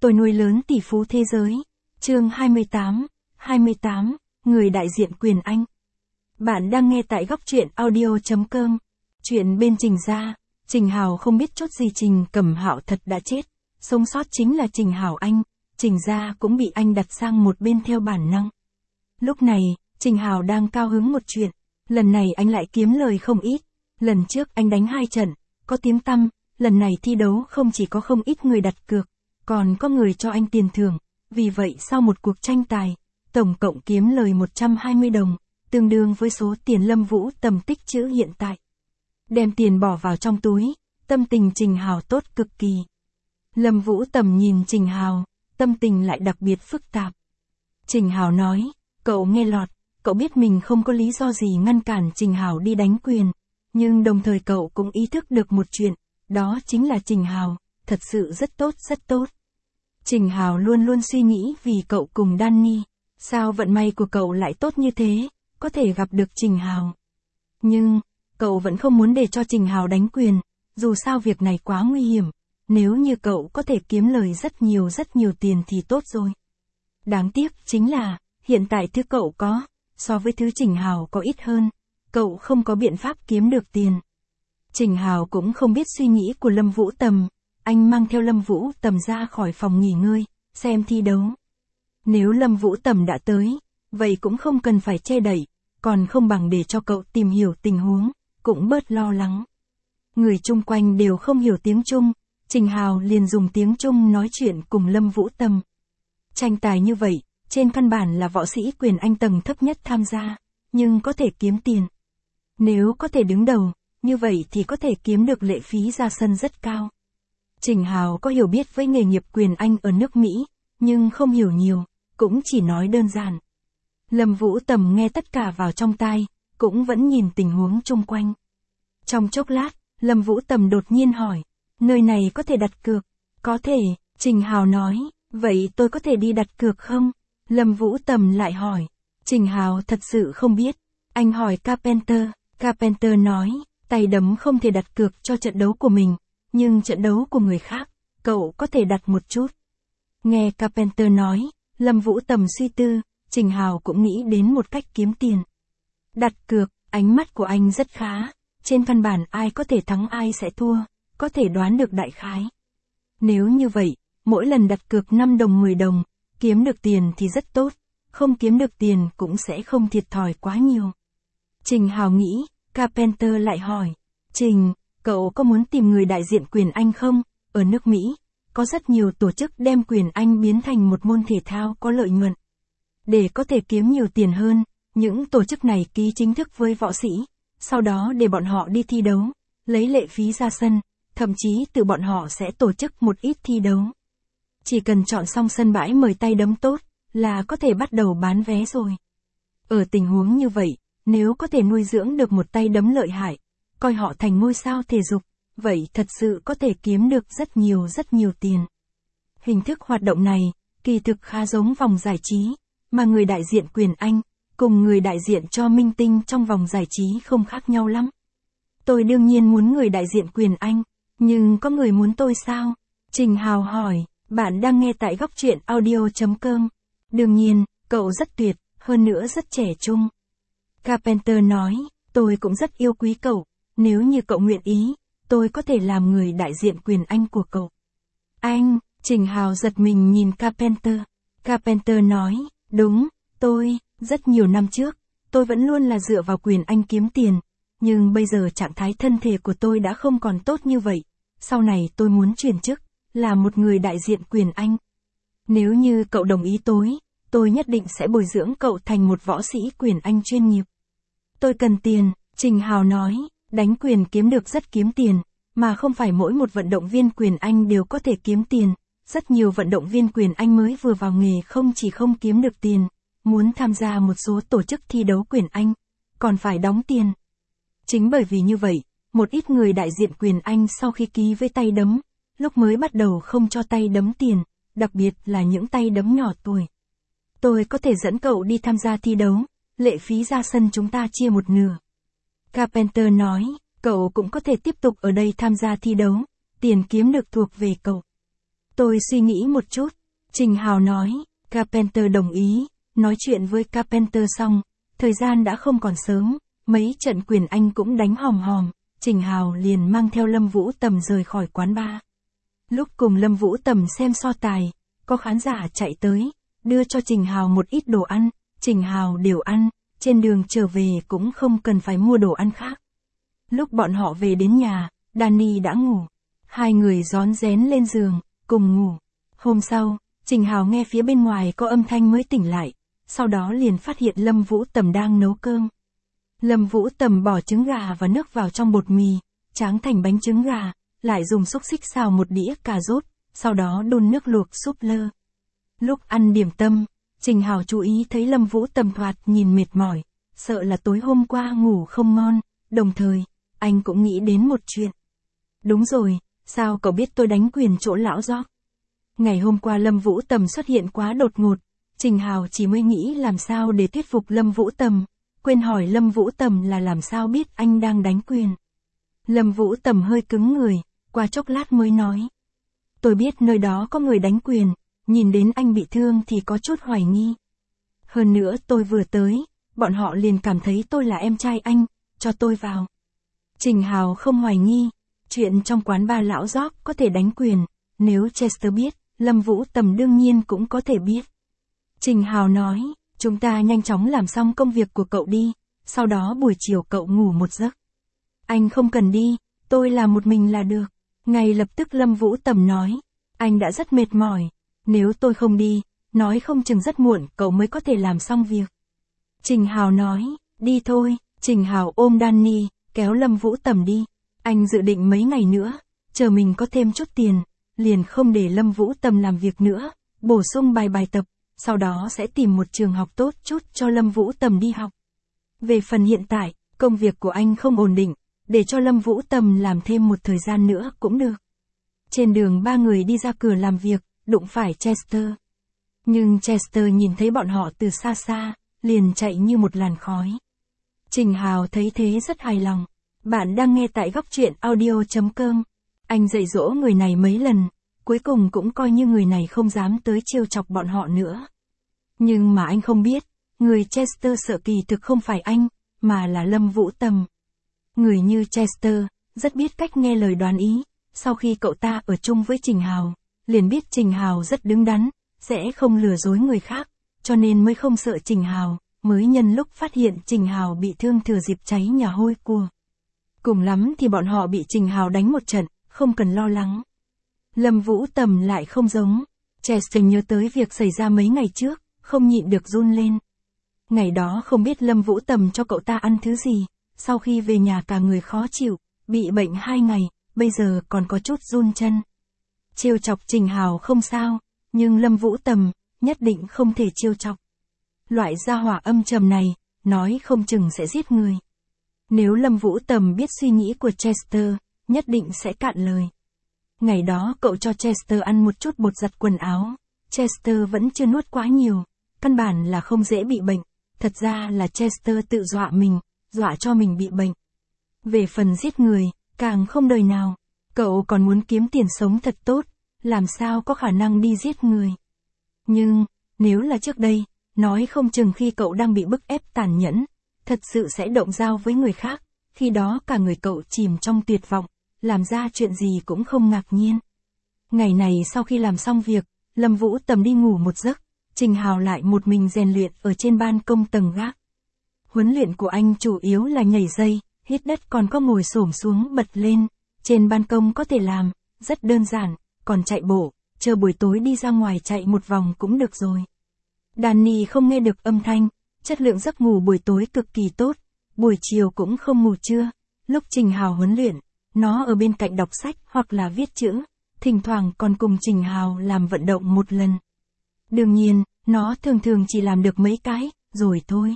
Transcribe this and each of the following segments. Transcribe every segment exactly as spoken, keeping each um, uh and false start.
Tôi nuôi lớn tỷ phú thế giới. Chương hai mươi tám, hai mươi tám, người đại diện quyền Anh. Bạn đang nghe tại góc truyện audio chấm com. Chuyện bên Trình gia, Trình Hào không biết chốt gì Trình Cẩm Hạo thật đã chết. Sống sót chính là Trình Hào anh, Trình gia cũng bị anh đặt sang một bên theo bản năng. Lúc này, Trình Hào đang cao hứng một chuyện. Lần này anh lại kiếm lời không ít. Lần trước anh đánh hai trận, có tiếng tăm. Lần này thi đấu không chỉ có không ít người đặt cược, còn có người cho anh tiền thưởng. Vì vậy sau một cuộc tranh tài, tổng cộng kiếm lời một trăm hai mươi đồng, tương đương với số tiền Lâm Vũ Tầm tích trữ hiện tại. Đem tiền bỏ vào trong túi, tâm tình Trình Hào tốt cực kỳ. Lâm Vũ Tầm nhìn Trình Hào, tâm tình lại đặc biệt phức tạp. Trình Hào nói, cậu nghe lọt, cậu biết mình không có lý do gì ngăn cản Trình Hào đi đánh quyền, nhưng đồng thời cậu cũng ý thức được một chuyện, đó chính là Trình Hào, thật sự rất tốt rất tốt. Trình Hào luôn luôn suy nghĩ vì cậu cùng Danny, sao vận may của cậu lại tốt như thế, có thể gặp được Trình Hào. Nhưng, cậu vẫn không muốn để cho Trình Hào đánh quyền, dù sao việc này quá nguy hiểm, nếu như cậu có thể kiếm lời rất nhiều rất nhiều tiền thì tốt rồi. Đáng tiếc chính là, hiện tại thứ cậu có, so với thứ Trình Hào có ít hơn, cậu không có biện pháp kiếm được tiền. Trình Hào cũng không biết suy nghĩ của Lâm Vũ Tầm, anh mang theo Lâm Vũ Tầm ra khỏi phòng nghỉ ngơi, xem thi đấu. Nếu Lâm Vũ Tầm đã tới, vậy cũng không cần phải che đậy, còn không bằng để cho cậu tìm hiểu tình huống, cũng bớt lo lắng. Người chung quanh đều không hiểu tiếng Trung, Trình Hào liền dùng tiếng Trung nói chuyện cùng Lâm Vũ Tầm. Tranh tài như vậy, trên căn bản là võ sĩ quyền Anh tầng thấp nhất tham gia, nhưng có thể kiếm tiền. Nếu có thể đứng đầu, như vậy thì có thể kiếm được lệ phí ra sân rất cao. Trình Hào có hiểu biết với nghề nghiệp quyền Anh ở nước Mỹ, nhưng không hiểu nhiều, cũng chỉ nói đơn giản. Lâm Vũ Tầm nghe tất cả vào trong tai, cũng vẫn nhìn tình huống chung quanh. Trong chốc lát, Lâm Vũ Tầm đột nhiên hỏi, nơi này có thể đặt cược? Có thể, Trình Hào nói, vậy tôi có thể đi đặt cược không? Lâm Vũ Tầm lại hỏi, Trình Hào thật sự không biết. Anh hỏi Carpenter, Carpenter nói, tay đấm không thể đặt cược cho trận đấu của mình, nhưng trận đấu của người khác, cậu có thể đặt một chút. Nghe Carpenter nói, Lâm Vũ Tầm suy tư, Trình Hào cũng nghĩ đến một cách kiếm tiền. Đặt cược, ánh mắt của anh rất khá, trên căn bản ai có thể thắng ai sẽ thua, có thể đoán được đại khái. Nếu như vậy, mỗi lần đặt cược năm đồng mười đồng, kiếm được tiền thì rất tốt, không kiếm được tiền cũng sẽ không thiệt thòi quá nhiều. Trình Hào nghĩ, Carpenter lại hỏi, Trình, cậu có muốn tìm người đại diện quyền Anh không? Ở nước Mỹ, có rất nhiều tổ chức đem quyền Anh biến thành một môn thể thao có lợi nhuận. Để có thể kiếm nhiều tiền hơn, những tổ chức này ký chính thức với võ sĩ, sau đó để bọn họ đi thi đấu, lấy lệ phí ra sân, thậm chí từ bọn họ sẽ tổ chức một ít thi đấu. Chỉ cần chọn xong sân bãi mời tay đấm tốt, là có thể bắt đầu bán vé rồi. Ở tình huống như vậy, nếu có thể nuôi dưỡng được một tay đấm lợi hại, coi họ thành ngôi sao thể dục, vậy thật sự có thể kiếm được rất nhiều rất nhiều tiền. Hình thức hoạt động này, kỳ thực khá giống vòng giải trí, mà người đại diện quyền Anh, cùng người đại diện cho minh tinh trong vòng giải trí không khác nhau lắm. Tôi đương nhiên muốn người đại diện quyền Anh, nhưng có người muốn tôi sao? Trình Hào hỏi, bạn đang nghe tại góc truyện audio chấm com. Đương nhiên, cậu rất tuyệt, hơn nữa rất trẻ trung. Carpenter nói, tôi cũng rất yêu quý cậu, nếu như cậu nguyện ý, tôi có thể làm người đại diện quyền Anh của cậu. Anh, Trình Hào giật mình nhìn Carpenter. Carpenter nói, đúng, tôi, rất nhiều năm trước, tôi vẫn luôn là dựa vào quyền Anh kiếm tiền, nhưng bây giờ trạng thái thân thể của tôi đã không còn tốt như vậy, sau này tôi muốn chuyển chức, là một người đại diện quyền Anh. Nếu như cậu đồng ý tôi, tôi nhất định sẽ bồi dưỡng cậu thành một võ sĩ quyền Anh chuyên nghiệp. Tôi cần tiền, Trình Hào nói, đánh quyền kiếm được rất kiếm tiền, mà không phải mỗi một vận động viên quyền Anh đều có thể kiếm tiền. Rất nhiều vận động viên quyền Anh mới vừa vào nghề không chỉ không kiếm được tiền, muốn tham gia một số tổ chức thi đấu quyền Anh, còn phải đóng tiền. Chính bởi vì như vậy, một ít người đại diện quyền Anh sau khi ký với tay đấm, lúc mới bắt đầu không cho tay đấm tiền, đặc biệt là những tay đấm nhỏ tuổi. Tôi có thể dẫn cậu đi tham gia thi đấu, lệ phí ra sân chúng ta chia một nửa. Carpenter nói, cậu cũng có thể tiếp tục ở đây tham gia thi đấu, tiền kiếm được thuộc về cậu. Tôi suy nghĩ một chút. Trình Hào nói, Carpenter đồng ý. Nói chuyện với Carpenter xong, thời gian đã không còn sớm, mấy trận quyền Anh cũng đánh hòm hòm, Trình Hào liền mang theo Lâm Vũ Tầm rời khỏi quán bar. Lúc cùng Lâm Vũ Tầm xem so tài, có khán giả chạy tới, đưa cho Trình Hào một ít đồ ăn, Trình Hào đều ăn, trên đường trở về cũng không cần phải mua đồ ăn khác. Lúc bọn họ về đến nhà, Danny đã ngủ. Hai người rón rén lên giường, cùng ngủ. Hôm sau, Trình Hào nghe phía bên ngoài có âm thanh mới tỉnh lại, sau đó liền phát hiện Lâm Vũ Tầm đang nấu cơm. Lâm Vũ Tầm bỏ trứng gà và nước vào trong bột mì, tráng thành bánh trứng gà, lại dùng xúc xích xào một đĩa cà rốt, sau đó đun nước luộc súp lơ. Lúc ăn điểm tâm, Trình Hào chú ý thấy Lâm Vũ Tầm thoạt nhìn mệt mỏi, sợ là tối hôm qua ngủ không ngon, đồng thời, anh cũng nghĩ đến một chuyện. Đúng rồi, sao cậu biết tôi đánh quyền chỗ lão George? Ngày hôm qua Lâm Vũ Tầm xuất hiện quá đột ngột, Trình Hào chỉ mới nghĩ làm sao để thuyết phục Lâm Vũ Tầm, quên hỏi Lâm Vũ Tầm là làm sao biết anh đang đánh quyền. Lâm Vũ Tầm hơi cứng người, qua chốc lát mới nói. Tôi biết nơi đó có người đánh quyền, nhìn đến anh bị thương thì có chút hoài nghi. Hơn nữa tôi vừa tới, bọn họ liền cảm thấy tôi là em trai anh, cho tôi vào. Trình Hào không hoài nghi, chuyện trong quán bar lão George có thể đánh quyền, nếu Chester biết, Lâm Vũ Tầm đương nhiên cũng có thể biết. Trình Hào nói, chúng ta nhanh chóng làm xong công việc của cậu đi, sau đó buổi chiều cậu ngủ một giấc. Anh không cần đi, tôi làm một mình là được. Ngay lập tức Lâm Vũ Tầm nói, anh đã rất mệt mỏi, nếu tôi không đi, nói không chừng rất muộn cậu mới có thể làm xong việc. Trình Hào nói, đi thôi. Trình Hào ôm Danny, kéo Lâm Vũ Tầm đi. Anh dự định mấy ngày nữa, chờ mình có thêm chút tiền, liền không để Lâm Vũ Tầm làm việc nữa, bổ sung bài bài tập, sau đó sẽ tìm một trường học tốt chút cho Lâm Vũ Tầm đi học. Về phần hiện tại, công việc của anh không ổn định, để cho Lâm Vũ Tầm làm thêm một thời gian nữa cũng được. Trên đường ba người đi ra cửa làm việc, đụng phải Chester. Nhưng Chester nhìn thấy bọn họ từ xa xa, liền chạy như một làn khói. Trình Hào thấy thế rất hài lòng. Bạn đang nghe tại góc truyện audio chấm com. Anh dạy dỗ người này mấy lần, cuối cùng cũng coi như người này không dám tới trêu chọc bọn họ nữa. Nhưng mà anh không biết, người Chester sợ kỳ thực không phải anh, mà là Lâm Vũ Tầm. Người như Chester, rất biết cách nghe lời đoán ý, sau khi cậu ta ở chung với Trình Hào, liền biết Trình Hào rất đứng đắn, sẽ không lừa dối người khác, cho nên mới không sợ Trình Hào, mới nhân lúc phát hiện Trình Hào bị thương thừa dịp cháy nhà hôi của. Cùng lắm thì bọn họ bị Trình Hào đánh một trận, không cần lo lắng. Lâm Vũ Tầm lại không giống. Chester nhớ tới việc xảy ra mấy ngày trước, không nhịn được run lên. Ngày đó không biết Lâm Vũ Tầm cho cậu ta ăn thứ gì, sau khi về nhà cả người khó chịu, bị bệnh hai ngày, bây giờ còn có chút run chân. Trêu chọc Trình Hào không sao, nhưng Lâm Vũ Tầm, nhất định không thể trêu chọc. Loại gia hỏa âm trầm này, nói không chừng sẽ giết người. Nếu Lâm Vũ Tầm biết suy nghĩ của Chester, nhất định sẽ cạn lời. Ngày đó cậu cho Chester ăn một chút bột giặt quần áo, Chester vẫn chưa nuốt quá nhiều, căn bản là không dễ bị bệnh, thật ra là Chester tự dọa mình, dọa cho mình bị bệnh. Về phần giết người, càng không đời nào, cậu còn muốn kiếm tiền sống thật tốt, làm sao có khả năng đi giết người. Nhưng, nếu là trước đây, nói không chừng khi cậu đang bị bức ép tàn nhẫn, thật sự sẽ động dao với người khác, khi đó cả người cậu chìm trong tuyệt vọng, làm ra chuyện gì cũng không ngạc nhiên. Ngày này sau khi làm xong việc, Lâm Vũ Tầm đi ngủ một giấc, Trình Hào lại một mình rèn luyện ở trên ban công tầng gác. Huấn luyện của anh chủ yếu là nhảy dây, hít đất còn có ngồi xổm xuống bật lên, trên ban công có thể làm, rất đơn giản, còn chạy bộ, chờ buổi tối đi ra ngoài chạy một vòng cũng được rồi. Danny không nghe được âm thanh, chất lượng giấc ngủ buổi tối cực kỳ tốt, buổi chiều cũng không ngủ trưa, lúc Trình Hào huấn luyện, nó ở bên cạnh đọc sách hoặc là viết chữ, thỉnh thoảng còn cùng Trình Hào làm vận động một lần. Đương nhiên, nó thường thường chỉ làm được mấy cái, rồi thôi.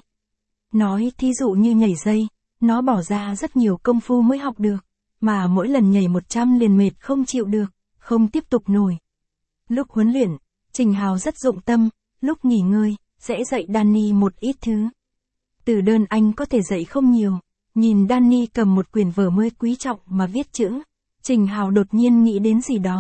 Nói thí dụ như nhảy dây, nó bỏ ra rất nhiều công phu mới học được, mà mỗi lần nhảy một trăm liền mệt không chịu được, không tiếp tục nổi. Lúc huấn luyện, Trình Hào rất dụng tâm, lúc nghỉ ngơi, sẽ dạy Danny một ít thứ. Từ đơn anh có thể dạy không nhiều, nhìn Danny cầm một quyển vở mới quý trọng mà viết chữ, Trình Hào đột nhiên nghĩ đến gì đó,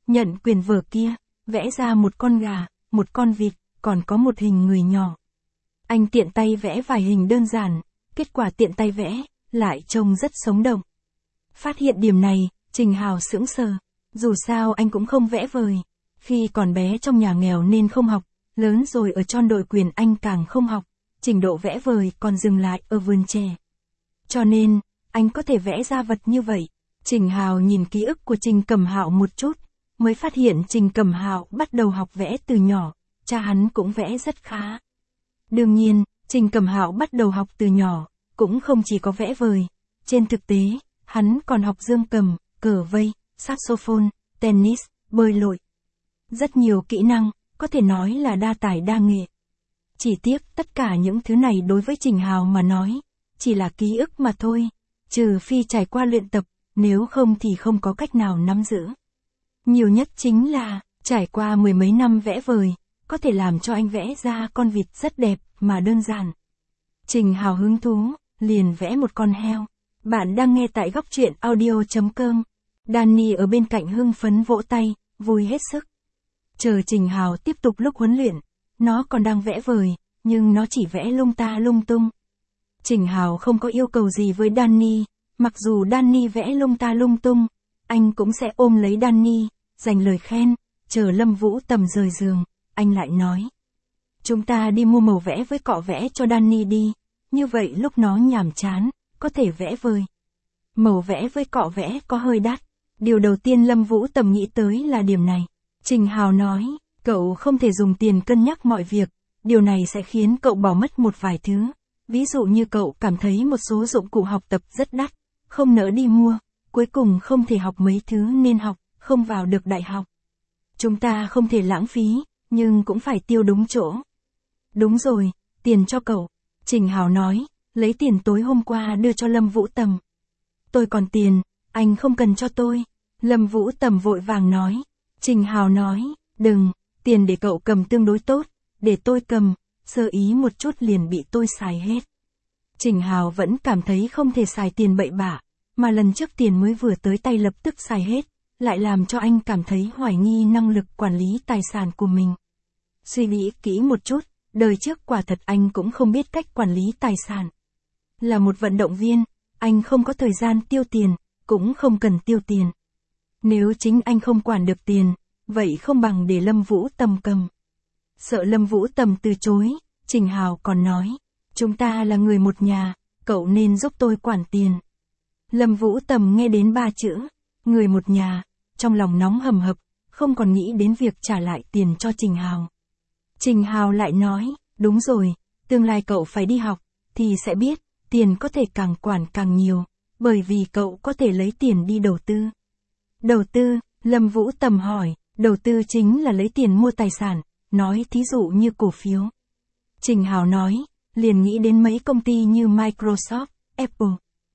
nhận quyền vở kia, vẽ ra một con gà, một con vịt, còn có một hình người nhỏ. Anh tiện tay vẽ vài hình đơn giản, kết quả tiện tay vẽ, lại trông rất sống động. Phát hiện điểm này, Trình Hào sững sờ. Dù sao anh cũng không vẽ vời. Khi còn bé trong nhà nghèo nên không học, lớn rồi ở trong đội quyền anh càng không học. Trình độ vẽ vời còn dừng lại ở vườn chè. Cho nên, anh có thể vẽ ra vật như vậy. Trình Hào nhìn ký ức của Trình Cẩm Hạo một chút, mới phát hiện Trình Cẩm Hạo bắt đầu học vẽ từ nhỏ, cha hắn cũng vẽ rất khá. Đương nhiên, Trình Cẩm Hạo bắt đầu học từ nhỏ, cũng không chỉ có vẽ vời. Trên thực tế, hắn còn học dương cầm, cờ vây, saxophone, tennis, bơi lội. Rất nhiều kỹ năng, có thể nói là đa tài đa nghệ. Chỉ tiếc tất cả những thứ này đối với Trình Hào mà nói, chỉ là ký ức mà thôi, trừ phi trải qua luyện tập, nếu không thì không có cách nào nắm giữ. Nhiều nhất chính là, trải qua mười mấy năm vẽ vời, có thể làm cho anh vẽ ra con vịt rất đẹp mà đơn giản. Trình Hào hứng thú, liền vẽ một con heo. Bạn đang nghe tại góc truyện audio chấm com. Danny ở bên cạnh hưng phấn vỗ tay, vui hết sức. Chờ Trình Hào tiếp tục lúc huấn luyện, nó còn đang vẽ vời, nhưng nó chỉ vẽ lung ta lung tung. Trình Hào không có yêu cầu gì với Danny, mặc dù Danny vẽ lung ta lung tung, anh cũng sẽ ôm lấy Danny, dành lời khen, chờ Lâm Vũ Tầm rời giường, anh lại nói. Chúng ta đi mua màu vẽ với cọ vẽ cho Danny đi, như vậy lúc nó nhàm chán, có thể vẽ vời. Màu vẽ với cọ vẽ có hơi đắt, điều đầu tiên Lâm Vũ Tầm nghĩ tới là điểm này. Trình Hào nói, cậu không thể dùng tiền cân nhắc mọi việc, điều này sẽ khiến cậu bỏ mất một vài thứ. Ví dụ như cậu cảm thấy một số dụng cụ học tập rất đắt, không nỡ đi mua, cuối cùng không thể học mấy thứ nên học, không vào được đại học. Chúng ta không thể lãng phí, nhưng cũng phải tiêu đúng chỗ. Đúng rồi, tiền cho cậu. Trình Hào nói, lấy tiền tối hôm qua đưa cho Lâm Vũ Tầm. Tôi còn tiền, anh không cần cho tôi. Lâm Vũ Tầm vội vàng nói. Trình Hào nói, đừng, tiền để cậu cầm tương đối tốt, để tôi cầm, sơ ý một chút liền bị tôi xài hết. Trình Hào vẫn cảm thấy không thể xài tiền bậy bạ, mà lần trước tiền mới vừa tới tay lập tức xài hết, lại làm cho anh cảm thấy hoài nghi năng lực quản lý tài sản của mình. Suy nghĩ kỹ một chút, đời trước quả thật anh cũng không biết cách quản lý tài sản. Là một vận động viên, anh không có thời gian tiêu tiền, cũng không cần tiêu tiền. Nếu chính anh không quản được tiền, vậy không bằng để Lâm Vũ Tầm cầm. Sợ Lâm Vũ Tầm từ chối, Trình Hào còn nói, chúng ta là người một nhà, cậu nên giúp tôi quản tiền. Lâm Vũ Tầm nghe đến ba chữ, người một nhà, trong lòng nóng hầm hập, không còn nghĩ đến việc trả lại tiền cho Trình Hào. Trình Hào lại nói, đúng rồi, tương lai cậu phải đi học, thì sẽ biết, tiền có thể càng quản càng nhiều, bởi vì cậu có thể lấy tiền đi đầu tư. Đầu tư, Lâm Vũ Tầm hỏi, đầu tư chính là lấy tiền mua tài sản, nói thí dụ như cổ phiếu. Trình Hào nói, liền nghĩ đến mấy công ty như Microsoft, Apple.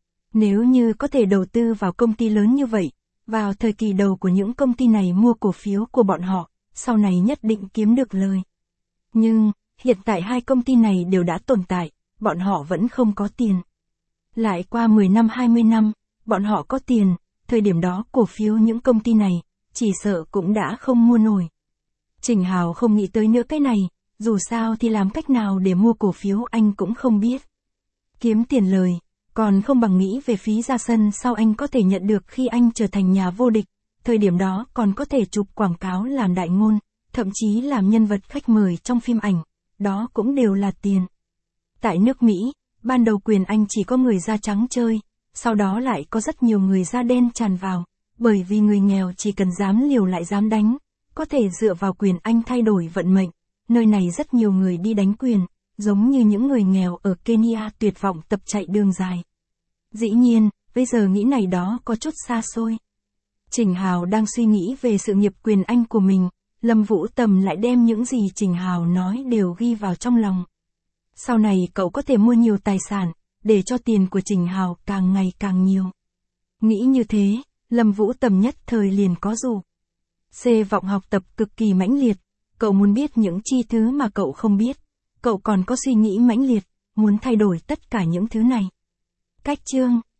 Nếu như có thể đầu tư vào công ty lớn như vậy, vào thời kỳ đầu của những công ty này mua cổ phiếu của bọn họ, sau này nhất định kiếm được lời. Nhưng, hiện tại hai công ty này đều đã tồn tại, bọn họ vẫn không có tiền. Lại qua mười năm hai mươi năm, bọn họ có tiền, thời điểm đó cổ phiếu những công ty này, chỉ sợ cũng đã không mua nổi. Trình Hào không nghĩ tới nữa cái này, dù sao thì làm cách nào để mua cổ phiếu anh cũng không biết. Kiếm tiền lời, còn không bằng nghĩ về phí ra sân sau anh có thể nhận được khi anh trở thành nhà vô địch, thời điểm đó còn có thể chụp quảng cáo làm đại ngôn, thậm chí làm nhân vật khách mời trong phim ảnh, đó cũng đều là tiền. Tại nước Mỹ, ban đầu quyền Anh chỉ có người da trắng chơi, sau đó lại có rất nhiều người da đen tràn vào, bởi vì người nghèo chỉ cần dám liều lại dám đánh, có thể dựa vào quyền Anh thay đổi vận mệnh. Nơi này rất nhiều người đi đánh quyền, giống như những người nghèo ở Kenya tuyệt vọng tập chạy đường dài. Dĩ nhiên, bây giờ nghĩ này đó có chút xa xôi. Trình Hào đang suy nghĩ về sự nghiệp quyền Anh của mình, Lâm Vũ Tầm lại đem những gì Trình Hào nói đều ghi vào trong lòng. Sau này cậu có thể mua nhiều tài sản, để cho tiền của Trình Hào càng ngày càng nhiều. Nghĩ như thế, Lâm Vũ Tầm nhất thời liền có dù. C vọng học tập cực kỳ mãnh liệt, cậu muốn biết những chi thứ mà cậu không biết. Cậu còn có suy nghĩ mãnh liệt, muốn thay đổi tất cả những thứ này. Cách chương